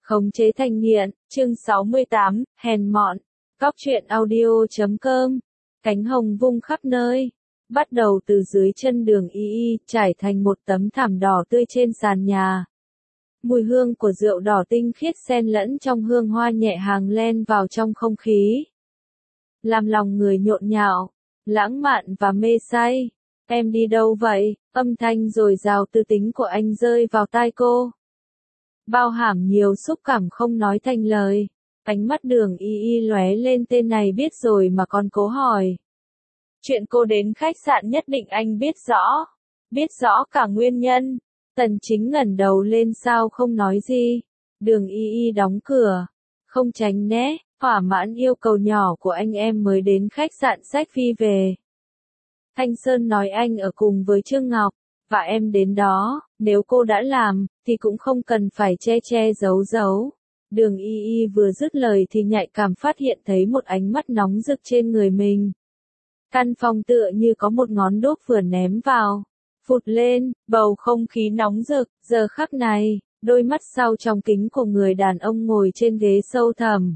Khống chế thành nghiện, chương 68, hèn mọn. Cóc truyện audio.com. Cánh hồng vung khắp nơi. Bắt đầu từ dưới chân đường y trải thành một tấm thảm đỏ tươi trên sàn nhà. Mùi hương của rượu đỏ tinh khiết xen lẫn trong hương hoa nhẹ hàng len vào trong không khí. Làm lòng người nhộn nhạo, lãng mạn và mê say. Em đi đâu vậy? Âm thanh dồi dào tư tính của anh rơi vào tai cô. Bao hàm nhiều xúc cảm không nói thành lời. Ánh mắt đường y lóe lên, tên này biết rồi mà còn cố hỏi. Chuyện cô đến khách sạn nhất định anh biết rõ. Biết rõ cả nguyên nhân. Tần Chính ngẩng đầu lên, sao không nói gì. Đường y đóng cửa. Không tránh né, thỏa mãn yêu cầu nhỏ của anh, em mới đến khách sạn Sách Phi về. Thanh Sơn nói anh ở cùng với Trương Ngọc, và em đến đó, nếu cô đã làm, thì cũng không cần phải che giấu giấu. Đường y vừa dứt lời thì nhạy cảm phát hiện thấy một ánh mắt nóng rực trên người mình. Căn phòng tựa như có một ngón đuốc vừa ném vào. Phụt lên, bầu không khí nóng rực, giờ khắc này, đôi mắt sau trong kính của người đàn ông ngồi trên ghế sâu thẳm.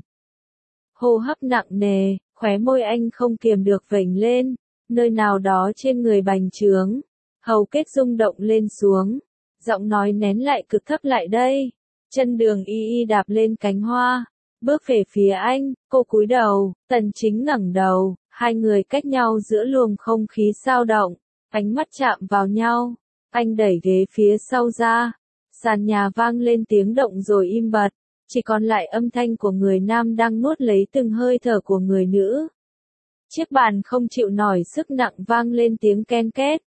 Hô hấp nặng nề, khóe môi anh không kiềm được vểnh lên, nơi nào đó trên người bành trướng. Hầu kết rung động lên xuống, giọng nói nén lại cực thấp, lại đây. Chân đường y đạp lên cánh hoa, bước về phía anh, cô cúi đầu, Tần Chính ngẩng đầu, hai người cách nhau giữa luồng không khí dao động, ánh mắt chạm vào nhau, anh đẩy ghế phía sau ra, sàn nhà vang lên tiếng động rồi im bặt, chỉ còn lại âm thanh của người nam đang nuốt lấy từng hơi thở của người nữ. Chiếc bàn không chịu nổi sức nặng vang lên tiếng ken két.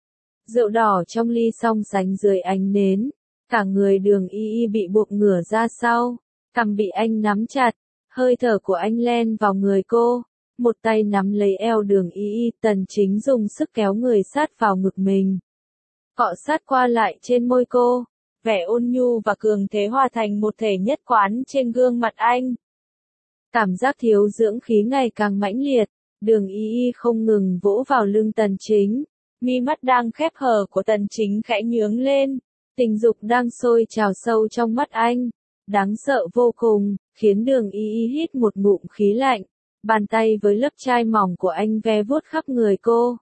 Rượu đỏ trong ly song sánh dưới ánh nến, cả người đường y bị buộc ngửa ra sau, cằm bị anh nắm chặt, hơi thở của anh len vào người cô, một tay nắm lấy eo đường y, Tần Chính dùng sức kéo người sát vào ngực mình. Cọ sát qua lại trên môi cô, vẻ ôn nhu và cường thế hòa thành một thể nhất quán trên gương mặt anh. Cảm giác thiếu dưỡng khí ngày càng mãnh liệt, đường y không ngừng vỗ vào lưng Tần Chính. Mi mắt đang khép hờ của Tần Chính khẽ nhướng lên, tình dục đang sôi trào sâu trong mắt anh, đáng sợ vô cùng, khiến đường y hít một ngụm khí lạnh, bàn tay với lớp chai mỏng của anh ve vuốt khắp người cô.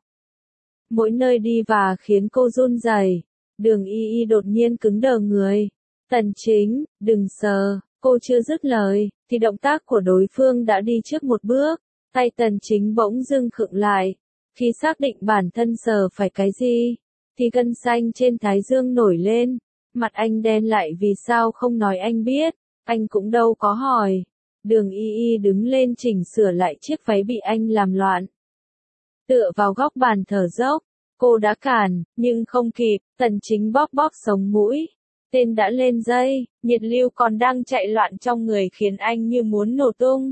Mỗi nơi đi và khiến cô run rẩy. Đường y đột nhiên cứng đờ người. Tần Chính, đừng sờ, cô chưa dứt lời, thì động tác của đối phương đã đi trước một bước, tay Tần Chính bỗng dưng khựng lại. Khi xác định bản thân sờ phải cái gì, thì gân xanh trên thái dương nổi lên, mặt anh đen lại, vì sao không nói anh biết, anh cũng đâu có hỏi. Đường y đứng lên chỉnh sửa lại chiếc váy bị anh làm loạn. Tựa vào góc bàn thở dốc, cô đã cản, nhưng không kịp, Tần Chính bóp sống mũi. Tên đã lên dây, nhiệt lưu còn đang chạy loạn trong người khiến anh như muốn nổ tung.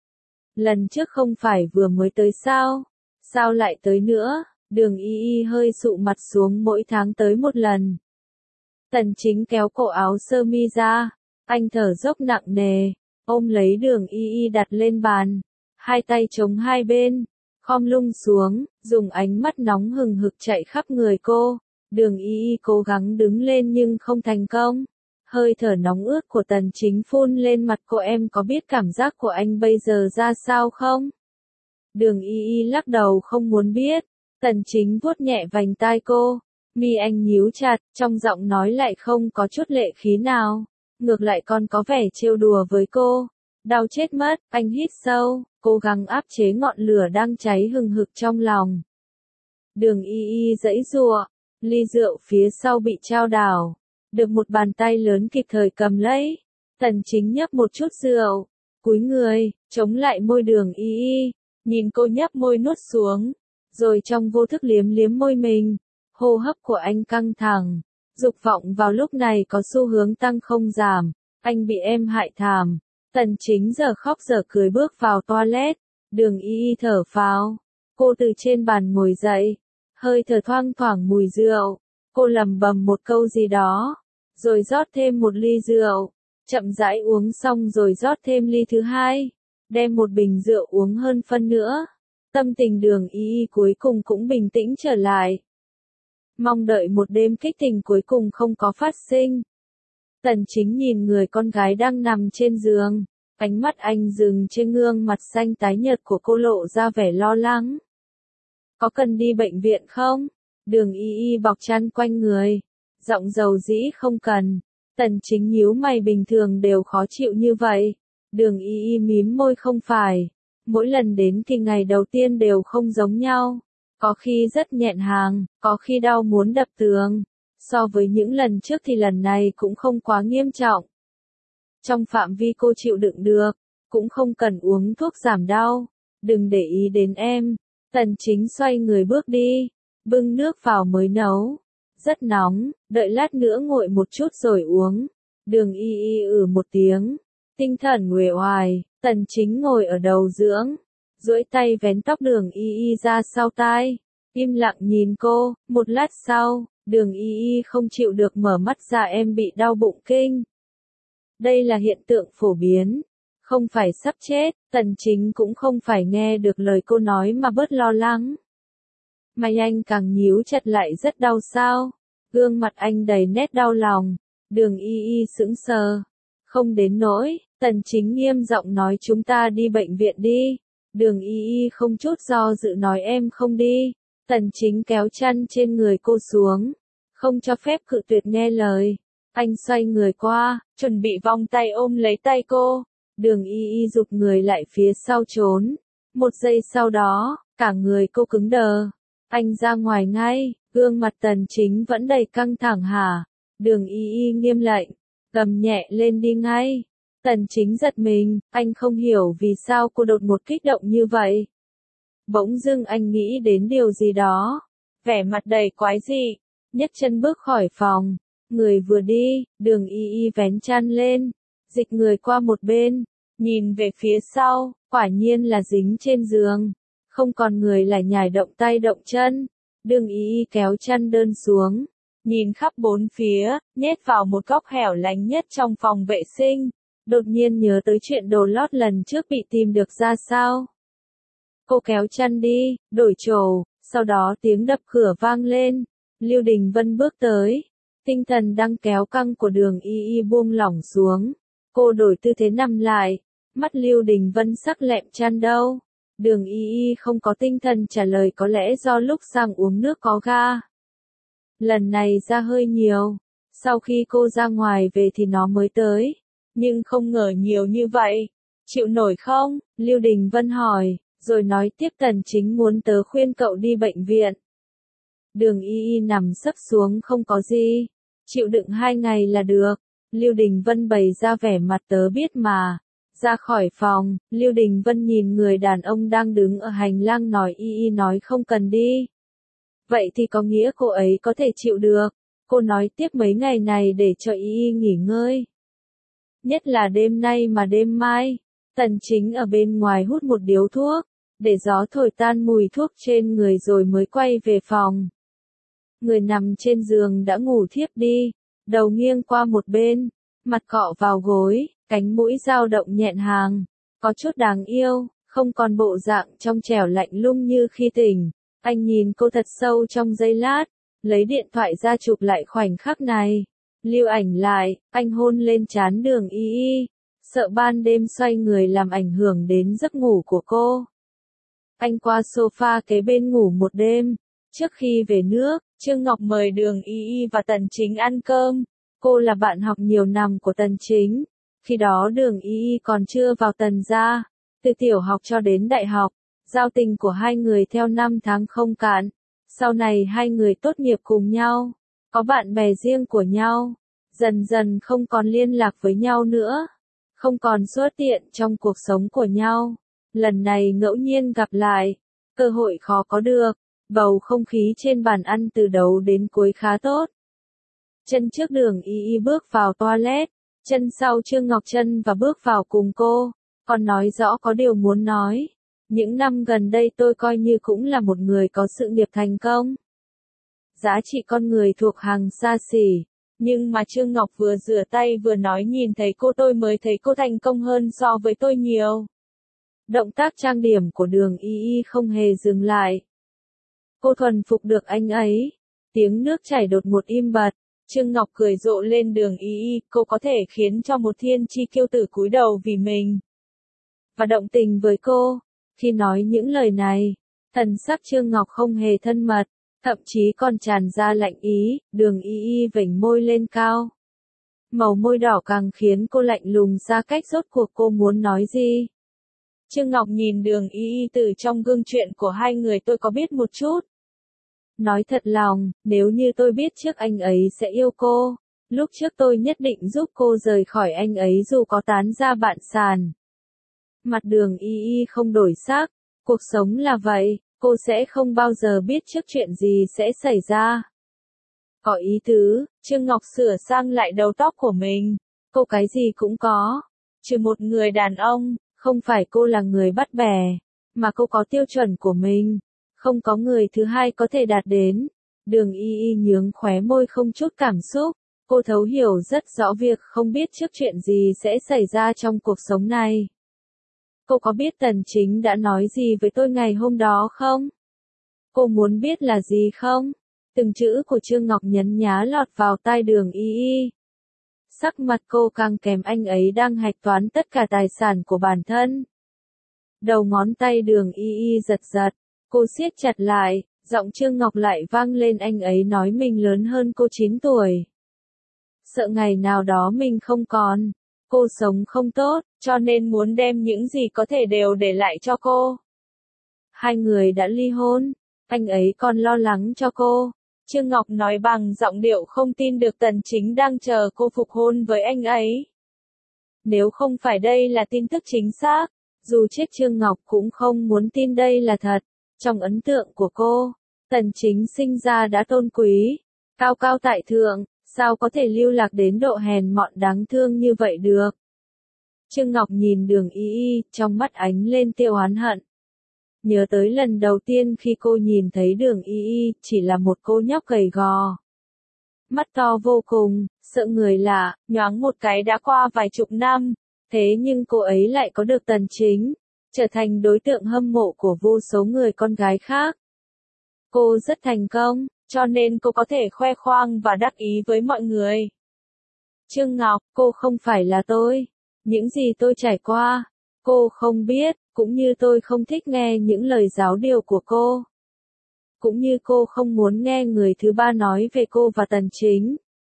Lần trước không phải vừa mới tới sao? Sao lại tới nữa? Đường y hơi sụ mặt xuống, mỗi tháng tới một lần. Tần Chính kéo cổ áo sơ mi ra, anh thở dốc nặng nề, ôm lấy đường y đặt lên bàn, hai tay chống hai bên, khom lưng xuống, dùng ánh mắt nóng hừng hực chạy khắp người cô. Đường y cố gắng đứng lên nhưng không thành công. Hơi thở nóng ướt của Tần Chính phun lên mặt cô, em có biết cảm giác của anh bây giờ ra sao không? Đường y lắc đầu không muốn biết. Tần Chính vuốt nhẹ vành tai cô, mi anh nhíu chặt, trong giọng nói lại không có chút lệ khí nào, ngược lại còn có vẻ trêu đùa với cô. Đau chết mất, anh hít sâu, cố gắng áp chế ngọn lửa đang cháy hừng hực trong lòng. Đường y giãy giụa, ly rượu phía sau bị trao đảo, được một bàn tay lớn kịp thời cầm lấy. Tần Chính nhấp một chút rượu, cúi người, chống lại môi đường y, nhìn cô nhấp môi nuốt xuống, rồi trong vô thức liếm môi mình. Hô hấp của anh căng thẳng, dục vọng vào lúc này có xu hướng tăng không giảm. Anh bị em hại thảm. Tần Chính giờ khóc giờ cười bước vào toilet. Đường y thở phào, cô từ trên bàn ngồi dậy, hơi thở thoang thoảng mùi rượu. Cô lẩm bẩm một câu gì đó, rồi rót thêm một ly rượu, chậm rãi uống xong rồi rót thêm ly thứ hai, đem một bình rượu uống hơn phân nữa. Tâm tình đường y cuối cùng cũng bình tĩnh trở lại. Mong đợi một đêm kích tình cuối cùng không có phát sinh. Tần Chính nhìn người con gái đang nằm trên giường, ánh mắt anh dừng trên gương mặt xanh tái nhợt của cô lộ ra vẻ lo lắng. Có cần đi bệnh viện không? Đường Y Y bọc chăn quanh người, giọng dầu dĩ không cần. Tần Chính nhíu mày, bình thường đều khó chịu như vậy. Đường Y Y mím môi, không phải. Mỗi lần đến kỳ ngày đầu tiên đều không giống nhau. Có khi rất nhẹn hàng, có khi đau muốn đập tường. So với những lần trước thì lần này cũng không quá nghiêm trọng. Trong phạm vi cô chịu đựng được, cũng không cần uống thuốc giảm đau. Đừng để ý đến em. Tần Chính xoay người bước đi, bưng nước vào mới nấu. Rất nóng, đợi lát nữa nguội một chút rồi uống. Đường Y Y một tiếng, tinh thần uể oải. Tần Chính ngồi ở đầu giường, duỗi tay vén tóc Đường Y Y ra sau tai, im lặng nhìn cô. Một lát sau, Đường Y Y không chịu được mở mắt ra, em bị đau bụng kinh. Đây là hiện tượng phổ biến, không phải sắp chết. Tần Chính cũng không phải nghe được lời cô nói mà bớt lo lắng. Mày anh càng nhíu chặt lại, rất đau sao? Gương mặt anh đầy nét đau lòng. Đường Y Y sững sờ. Không đến nỗi. Tần Chính nghiêm giọng nói, chúng ta đi bệnh viện đi. Đường Y Y không chút do dự nói, em không đi. Tần Chính kéo chăn trên người cô xuống, không cho phép cự tuyệt nghe lời. Anh xoay người qua, chuẩn bị vòng tay ôm lấy tay cô. Đường Y Y giục người lại phía sau trốn. Một giây sau đó, cả người cô cứng đờ. Anh ra ngoài ngay, gương mặt Tần Chính vẫn đầy căng thẳng. Hả? Đường Y Y nghiêm lệnh, cầm nhẹ lên đi ngay. Tần Chính giật mình, anh không hiểu vì sao cô đột ngột kích động như vậy. Bỗng dưng anh nghĩ đến điều gì đó, vẻ mặt đầy quái dị, nhấc chân bước khỏi phòng. Người vừa đi, Đường Y Y vén chăn lên, dịch người qua một bên, nhìn về phía sau, quả nhiên là dính trên giường, không còn người lải nhải động tay động chân. Đường Y Y kéo chăn đơn xuống, nhìn khắp bốn phía, nhét vào một góc hẻo lánh nhất trong phòng vệ sinh, đột nhiên nhớ tới chuyện đồ lót lần trước bị tìm được ra sao. Cô kéo chăn đi, đổi chổ, sau đó tiếng đập cửa vang lên. Lưu Đình Vân bước tới, tinh thần đang kéo căng của Đường Y Y buông lỏng xuống. Cô đổi tư thế nằm lại, mắt Lưu Đình Vân sắc lẹm, chăn đâu? Đường Y Y không có tinh thần trả lời, có lẽ do lúc sang uống nước có ga. Lần này ra hơi nhiều, sau khi cô ra ngoài về thì nó mới tới, nhưng không ngờ nhiều như vậy. Chịu nổi không? Lưu Đình Vân hỏi, rồi nói tiếp, Tần Chính muốn tớ khuyên cậu đi bệnh viện. Đường Y Y nằm sấp xuống, không có gì, chịu đựng 2 ngày là được. Lưu Đình Vân bày ra vẻ mặt, tớ biết mà. Ra khỏi phòng, Lưu Đình Vân nhìn người đàn ông đang đứng ở hành lang, nói, Y Y nói không cần đi. Vậy thì có nghĩa cô ấy có thể chịu được. Cô nói tiếp, mấy ngày này để cho Y Y nghỉ ngơi. Nhất là đêm nay mà đêm mai. Tần Chính ở bên ngoài hút một điếu thuốc, để gió thổi tan mùi thuốc trên người rồi mới quay về phòng. Người nằm trên giường đã ngủ thiếp đi, đầu nghiêng qua một bên, mặt cọ vào gối, cánh mũi dao động nhẹn hàng, có chút đáng yêu, không còn bộ dạng trong trẻo lạnh lùng như khi tỉnh. Anh nhìn cô thật sâu trong giây lát, lấy điện thoại ra chụp lại khoảnh khắc này. Lưu ảnh lại, anh hôn lên trán Đường Y Y, sợ ban đêm xoay người làm ảnh hưởng đến giấc ngủ của cô. Anh qua sofa kế bên ngủ một đêm. Trước khi về nước, Trương Ngọc mời Đường Y Y và Tần Chính ăn cơm. Cô là bạn học nhiều năm của Tần Chính. Khi đó Đường Y Y còn chưa vào Tần gia, từ tiểu học cho đến đại học, giao tình của hai người theo năm tháng không cạn. Sau này hai người tốt nghiệp cùng nhau, có bạn bè riêng của nhau, dần dần không còn liên lạc với nhau nữa, không còn xuất hiện trong cuộc sống của nhau. Lần này ngẫu nhiên gặp lại, cơ hội khó có được. Bầu không khí trên bàn ăn từ đầu đến cuối khá tốt. Chân trước Đường Y Y bước vào toilet, chân sau Trương Ngọc Trân và bước vào cùng cô, còn nói rõ có điều muốn nói. Những năm gần đây tôi coi như cũng là một người có sự nghiệp thành công. Giá trị con người thuộc hàng xa xỉ. Nhưng mà Trương Ngọc vừa rửa tay vừa nói, nhìn thấy cô tôi mới thấy cô thành công hơn so với tôi nhiều. Động tác trang điểm của Đường Y Y không hề dừng lại. Cô thuần phục được anh ấy. Tiếng nước chảy đột ngột im bặt. Trương Ngọc cười rộ lên Đường Y, cô có thể khiến cho một thiên chi kiêu tử cúi đầu vì mình. Và động tình với cô. Khi nói những lời này, thần sắc Trương Ngọc không hề thân mật, thậm chí còn tràn ra lạnh ý, Đường Y vểnh môi lên cao. Màu môi đỏ càng khiến cô lạnh lùng ra cách rốt cuộc cô muốn nói gì. Trương Ngọc nhìn Đường Y từ trong gương chuyện của hai người tôi có biết một chút. Nói thật lòng, nếu như tôi biết trước anh ấy sẽ yêu cô, lúc trước tôi nhất định giúp cô rời khỏi anh ấy dù có tán ra bạn sàn. Mặt Đường Y không đổi sắc, cuộc sống là vậy, cô sẽ không bao giờ biết trước chuyện gì sẽ xảy ra. Có ý tứ, Trương Ngọc sửa sang lại đầu tóc của mình, cô cái gì cũng có, trừ một người đàn ông, không phải cô là người bắt bẻ, mà cô có tiêu chuẩn của mình, không có người thứ hai có thể đạt đến. Đường Y nhướng khóe môi không chút cảm xúc, cô thấu hiểu rất rõ việc không biết trước chuyện gì sẽ xảy ra trong cuộc sống này. Cô có biết Tần Chính đã nói gì với tôi ngày hôm đó không? Cô muốn biết là gì không? Từng chữ của Trương Ngọc nhấn nhá lọt vào tai Đường Y. Sắc mặt cô càng kèm anh ấy đang hạch toán tất cả tài sản của bản thân. Đầu ngón tay Đường Y giật giật, cô siết chặt lại, giọng Trương Ngọc lại vang lên anh ấy nói mình lớn hơn cô 9 tuổi. Sợ ngày nào đó mình không còn, cô sống không tốt, cho nên muốn đem những gì có thể đều để lại cho cô. Hai người đã ly hôn, anh ấy còn lo lắng cho cô. Trương Ngọc nói bằng giọng điệu không tin được Tần Chính đang chờ cô phục hôn với anh ấy. Nếu không phải đây là tin tức chính xác, dù chết Trương Ngọc cũng không muốn tin đây là thật. Trong ấn tượng của cô, Tần Chính sinh ra đã tôn quý, cao cao tại thượng, sao có thể lưu lạc đến độ hèn mọn đáng thương như vậy được. Trương Ngọc nhìn Đường Y, trong mắt ánh lên tia oán hận. Nhớ tới lần đầu tiên khi cô nhìn thấy Đường Y, chỉ là một cô nhóc gầy gò. Mắt to vô cùng, sợ người lạ, nhoáng một cái đã qua vài chục năm, thế nhưng cô ấy lại có được Tần Chính, trở thành đối tượng hâm mộ của vô số người con gái khác. Cô rất thành công, cho nên cô có thể khoe khoang và đắc ý với mọi người. Trương Ngọc, cô không phải là tôi. Những gì tôi trải qua, cô không biết, cũng như tôi không thích nghe những lời giáo điều của cô. Cũng như cô không muốn nghe người thứ ba nói về cô và Tần Chính.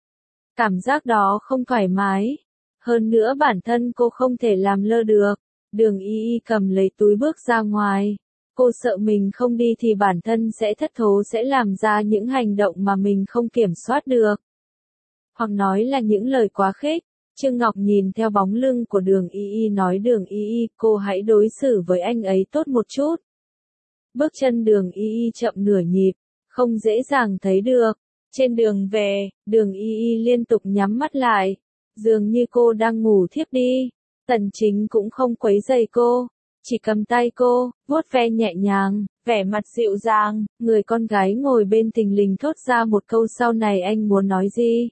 Cảm giác đó không thoải mái. Hơn nữa bản thân cô không thể làm lơ được. Đường Y cầm lấy túi bước ra ngoài. Cô sợ mình không đi thì bản thân sẽ thất thố, sẽ làm ra những hành động mà mình không kiểm soát được. Hoặc nói là những lời quá khích. Trương Ngọc nhìn theo bóng lưng của Đường Y nói Đường Y, cô hãy đối xử với anh ấy tốt một chút. Bước chân Đường Y chậm nửa nhịp, không dễ dàng thấy được. Trên đường về, Đường Y liên tục nhắm mắt lại, dường như cô đang ngủ thiếp đi. Tần Chính cũng không quấy rầy cô, chỉ cầm tay cô, vuốt ve nhẹ nhàng, vẻ mặt dịu dàng. Người con gái ngồi bên thình lình thốt ra một câu sau này anh muốn nói gì?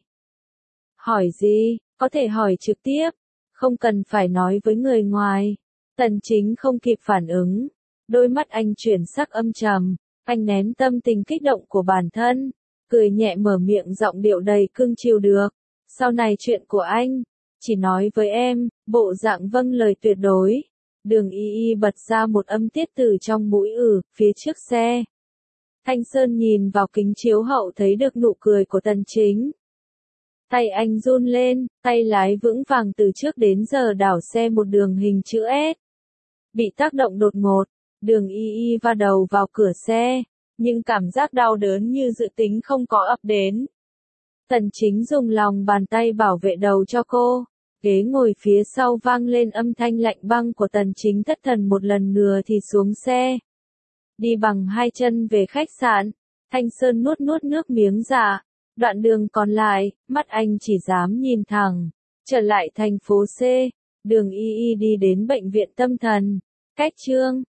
Hỏi gì? Có thể hỏi trực tiếp, không cần phải nói với người ngoài. Tần Chính không kịp phản ứng, đôi mắt anh chuyển sắc âm trầm, anh nén tâm tình kích động của bản thân, cười nhẹ mở miệng giọng điệu đầy cưng chiều được. Sau này chuyện của anh, chỉ nói với em, bộ dạng vâng lời tuyệt đối. Đường Y bật ra một âm tiết từ trong mũi phía trước xe. Thanh Sơn nhìn vào kính chiếu hậu thấy được nụ cười của Tần Chính. Tay anh run lên, tay lái vững vàng từ trước đến giờ đảo xe một đường hình chữ S. Bị tác động đột ngột, Đường Y va đầu vào cửa xe, nhưng cảm giác đau đớn như dự tính không có ập đến. Tần Chính dùng lòng bàn tay bảo vệ đầu cho cô, ghế ngồi phía sau vang lên âm thanh lạnh băng của Tần Chính thất thần một lần nữa thì xuống xe. Đi bằng hai chân về khách sạn, Thanh Sơn nuốt nước miếng dạ. Đoạn đường còn lại, mắt anh chỉ dám nhìn thẳng. Trở lại thành phố C, Đường Y đi đến bệnh viện tâm thần. Cách Trương